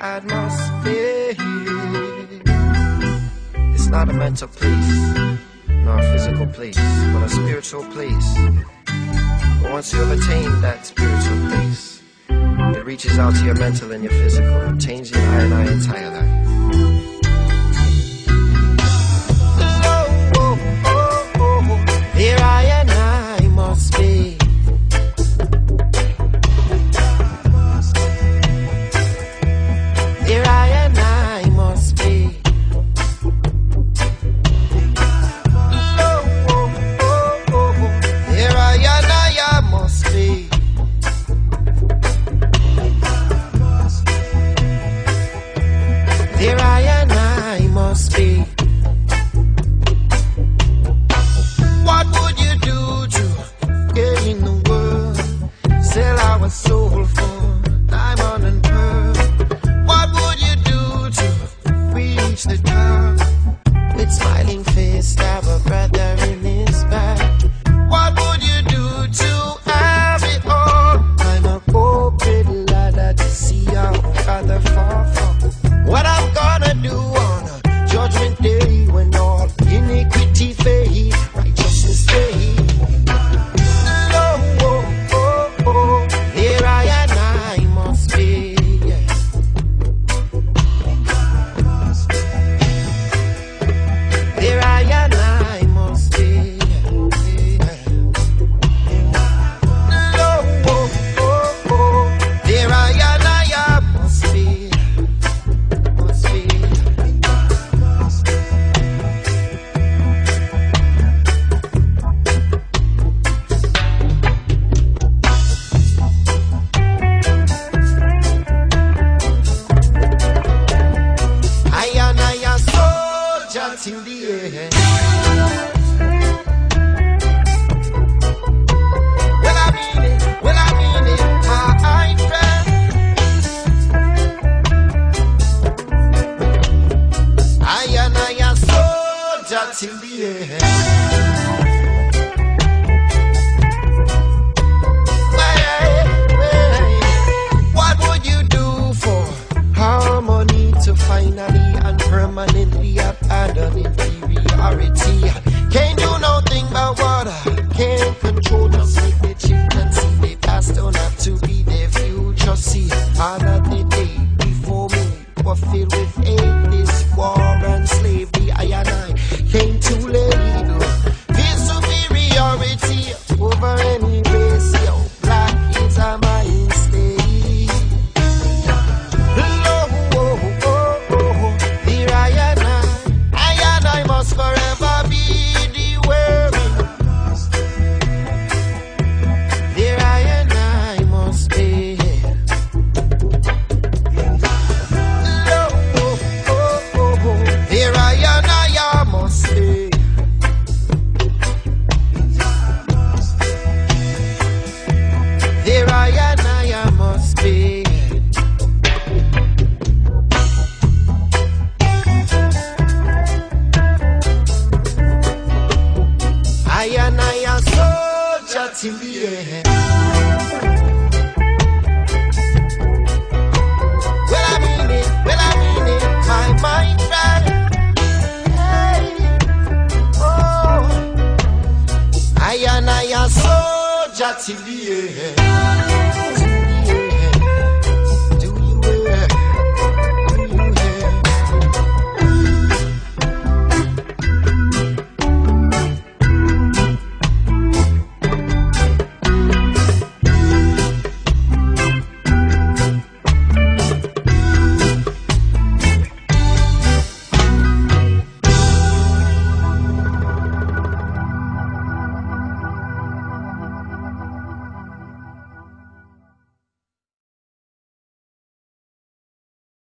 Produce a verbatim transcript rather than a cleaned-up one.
atmosphere. It's not a mental place, nor a physical place, but a spiritual place. But once you have attained that spiritual place, it reaches out to your mental and your physical, changing I and I entire life. Oh, oh, oh, oh, here I and I must be. Here I and I must be. Oh, oh, oh, oh, here I and I must be. Here I and I must be. What would you do to gain the world? Sell our soul for diamond and pearl. What would you do to reach the top? With smiling face, stab a brother in his back. What would you do to have it all? I'm a open ladder to see how other far from. What I'm gonna do on a judgment day when all iniquity fade, righteousness fade. Oh, oh, oh, oh, here I and I must be. Yeah. Here I and I must be. Yeah. Oh, oh, oh, oh, here I and I must be. Till the end. Well, I mean it, well, I mean it, my friend. I and I am soldier till the end. Well, well, what would you do for harmony to finally and permanently abandon inferiority? Can't do nothing but what I can't control. Just make the children see the past don't have to be their future. See, all of the day before me were filled with hate, this war and slavery. I and I came too late. This superiority over any race. Yo, black is a mind state. Forever be the world. There I and I must be. Oh, oh, oh, oh. There I and I must be. There I and I must be. I and I am soldier till the end. Well, I mean it, well, I mean it, my mind friend. Hey, oh, I and I am soldier till the end.